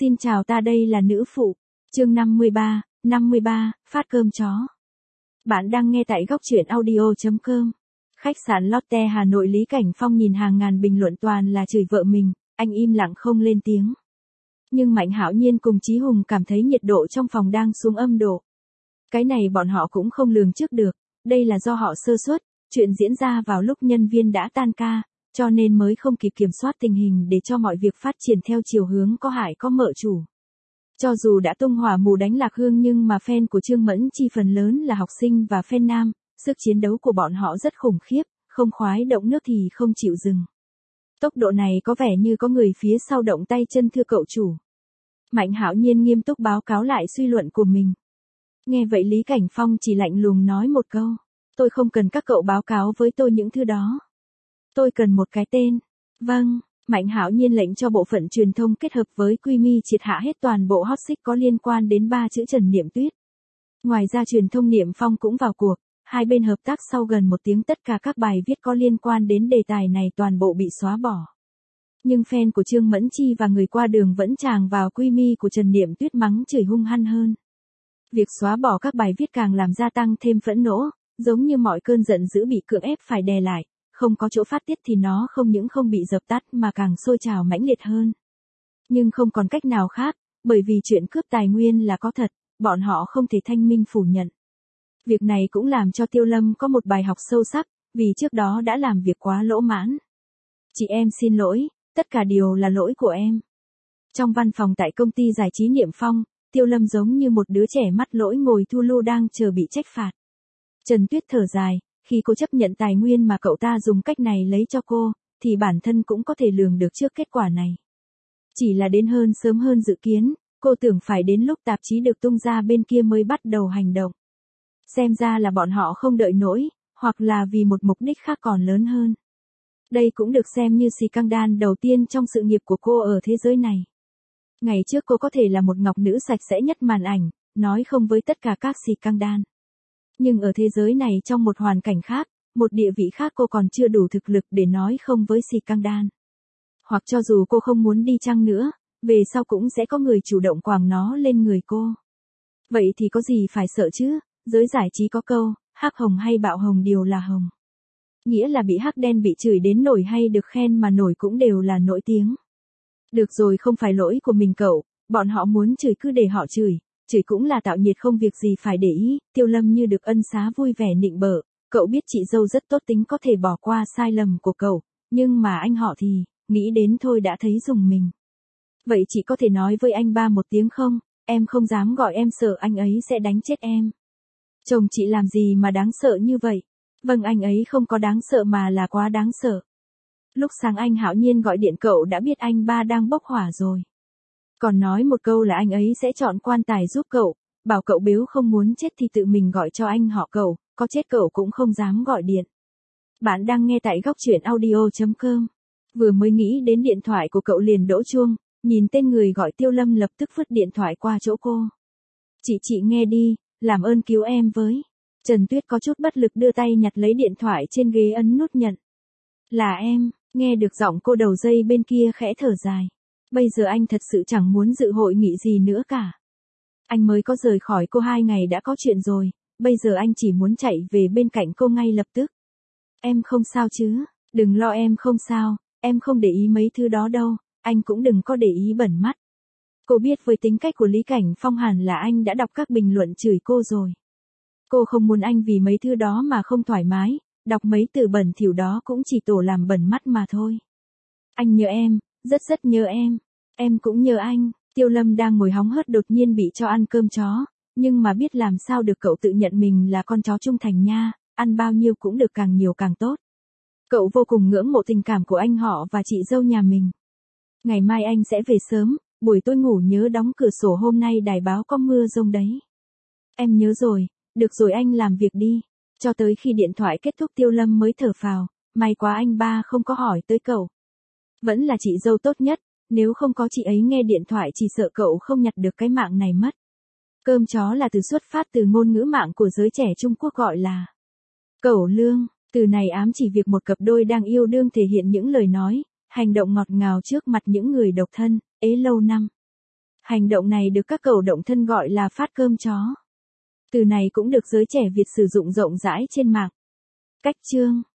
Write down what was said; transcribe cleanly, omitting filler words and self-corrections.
Xin chào, ta đây là nữ phụ. Chương 53, phát cơm chó. Bạn đang nghe tại góc truyện audio.com. Khách sạn Lotte Hà Nội. Lý Cảnh Phong nhìn hàng ngàn bình luận toàn là chửi vợ mình, anh im lặng không lên tiếng. Nhưng Mạnh Hạo Nhiên cùng Chí Hùng cảm thấy nhiệt độ trong phòng đang xuống âm độ. Cái này bọn họ cũng không lường trước được, đây là do họ sơ suất, chuyện diễn ra vào lúc nhân viên đã tan ca, cho nên mới không kịp kiểm soát tình hình để cho mọi việc phát triển theo chiều hướng có hại có mợ chủ. Cho dù đã tung hỏa mù đánh lạc hương nhưng mà fan của Trương Mẫn Chi phần lớn là học sinh và fan nam, sức chiến đấu của bọn họ rất khủng khiếp, không khoái động nước thì không chịu dừng. Tốc độ này có vẻ như có người phía sau động tay chân, thưa cậu chủ. Mạnh Hạo Nhiên nghiêm túc báo cáo lại suy luận của mình. Nghe vậy Lý Cảnh Phong chỉ lạnh lùng nói một câu. Tôi không cần các cậu báo cáo với tôi những thứ đó. Tôi cần một cái tên. Vâng, Mạnh Hạo Nhiên lệnh cho bộ phận truyền thông kết hợp với Quy Mi triệt hạ hết toàn bộ hot search có liên quan đến 3 chữ Trần Niệm Tuyết. Ngoài ra truyền thông Niệm Phong cũng vào cuộc, hai bên hợp tác sau gần 1 tiếng, tất cả các bài viết có liên quan đến đề tài này toàn bộ bị xóa bỏ. Nhưng fan của Trương Mẫn Chi và người qua đường vẫn tràn vào Quy Mi của Trần Niệm Tuyết mắng chửi hung hăng hơn. Việc xóa bỏ các bài viết càng làm gia tăng thêm phẫn nộ, giống như mọi cơn giận dữ bị cưỡng ép phải đè lại, không có chỗ phát tiết thì nó không những không bị dập tắt mà càng sôi trào mãnh liệt hơn. Nhưng không còn cách nào khác, bởi vì chuyện cướp tài nguyên là có thật, bọn họ không thể thanh minh phủ nhận. Việc này cũng làm cho Tiêu Lâm có một bài học sâu sắc, vì trước đó đã làm việc quá lỗ mãn. Chị em xin lỗi, tất cả đều là lỗi của em. Trong văn phòng tại công ty giải trí Niệm Phong, Tiêu Lâm giống như một đứa trẻ mắc lỗi ngồi thu lu đang chờ bị trách phạt. Trần Tuyết thở dài, khi cô chấp nhận tài nguyên mà cậu ta dùng cách này lấy cho cô, thì bản thân cũng có thể lường được trước kết quả này. Chỉ là đến sớm hơn dự kiến, cô tưởng phải đến lúc tạp chí được tung ra bên kia mới bắt đầu hành động. Xem ra là bọn họ không đợi nổi, hoặc là vì một mục đích khác còn lớn hơn. Đây cũng được xem như scandal đầu tiên trong sự nghiệp của cô ở thế giới này. Ngày trước cô có thể là một ngọc nữ sạch sẽ nhất màn ảnh, nói không với tất cả các scandal. Nhưng ở thế giới này trong một hoàn cảnh khác, một địa vị khác cô còn chưa đủ thực lực để nói không với scandal. Hoặc cho dù cô không muốn đi chăng nữa, về sau cũng sẽ có người chủ động quàng nó lên người cô. Vậy thì có gì phải sợ chứ, giới giải trí có câu, hắc hồng hay bạo hồng đều là hồng. Nghĩa là bị hắc đen bị chửi đến nổi hay được khen mà nổi cũng đều là nổi tiếng. Được rồi, không phải lỗi của mình cậu, bọn họ muốn chửi cứ để họ chửi cũng là tạo nhiệt không việc gì phải để ý. Tiêu Lâm như được ân xá vui vẻ nịnh bợ, cậu biết chị dâu rất tốt tính có thể bỏ qua sai lầm của cậu, nhưng mà anh họ thì, nghĩ đến thôi đã thấy rùng mình. Vậy chị có thể nói với anh ba một tiếng không, em không dám gọi, em sợ anh ấy sẽ đánh chết em. Chồng chị làm gì mà đáng sợ như vậy? Vâng, anh ấy không có đáng sợ mà là quá đáng sợ. Lúc sáng anh Hạo Nhiên gọi điện cậu đã biết anh ba đang bốc hỏa rồi. Còn nói một câu là anh ấy sẽ chọn quan tài giúp cậu, bảo cậu nếu không muốn chết thì tự mình gọi cho anh họ cậu, có chết cậu cũng không dám gọi điện. Bạn đang nghe tại góc truyện audio.com. Vừa mới nghĩ đến điện thoại của cậu liền đổ chuông, nhìn tên người gọi Tiêu Lâm lập tức vứt điện thoại qua chỗ cô. Chị nghe đi, làm ơn cứu em với. Trần Tuyết có chút bất lực đưa tay nhặt lấy điện thoại trên ghế, ấn nút nhận. Là em, nghe được giọng cô đầu dây bên kia khẽ thở dài. Bây giờ anh thật sự chẳng muốn dự hội nghị gì nữa cả. Anh mới có rời khỏi cô 2 ngày đã có chuyện rồi, bây giờ anh chỉ muốn chạy về bên cạnh cô ngay lập tức. Em không sao chứ, đừng lo, em không sao, em không để ý mấy thứ đó đâu, anh cũng đừng có để ý bẩn mắt. Cô biết với tính cách của Lý Cảnh Phong hẳn là anh đã đọc các bình luận chửi cô rồi. Cô không muốn anh vì mấy thứ đó mà không thoải mái, đọc mấy từ bẩn thỉu đó cũng chỉ tổ làm bẩn mắt mà thôi. Anh nhớ em, rất nhớ em cũng nhớ anh. Tiêu Lâm đang ngồi hóng hớt đột nhiên bị cho ăn cơm chó, nhưng mà biết làm sao được, cậu tự nhận mình là con chó trung thành nha, ăn bao nhiêu cũng được, càng nhiều càng tốt. Cậu vô cùng ngưỡng mộ tình cảm của anh họ và chị dâu nhà mình. Ngày mai anh sẽ về sớm, buổi tối ngủ nhớ đóng cửa sổ, hôm nay đài báo có mưa rông đấy. Em nhớ rồi, được rồi anh làm việc đi. Cho tới khi điện thoại kết thúc Tiêu Lâm mới thở phào, may quá anh ba không có hỏi tới cậu. Vẫn là chị dâu tốt nhất, nếu không có chị ấy nghe điện thoại chỉ sợ cậu không nhặt được cái mạng này mất. Cơm chó là từ xuất phát từ ngôn ngữ mạng của giới trẻ Trung Quốc gọi là cẩu lương. Từ này ám chỉ việc một cặp đôi đang yêu đương thể hiện những lời nói, hành động ngọt ngào trước mặt những người độc thân, ế lâu năm. Hành động này được các cầu động thân gọi là phát cơm chó. Từ này cũng được giới trẻ Việt sử dụng rộng rãi trên mạng. Cách chương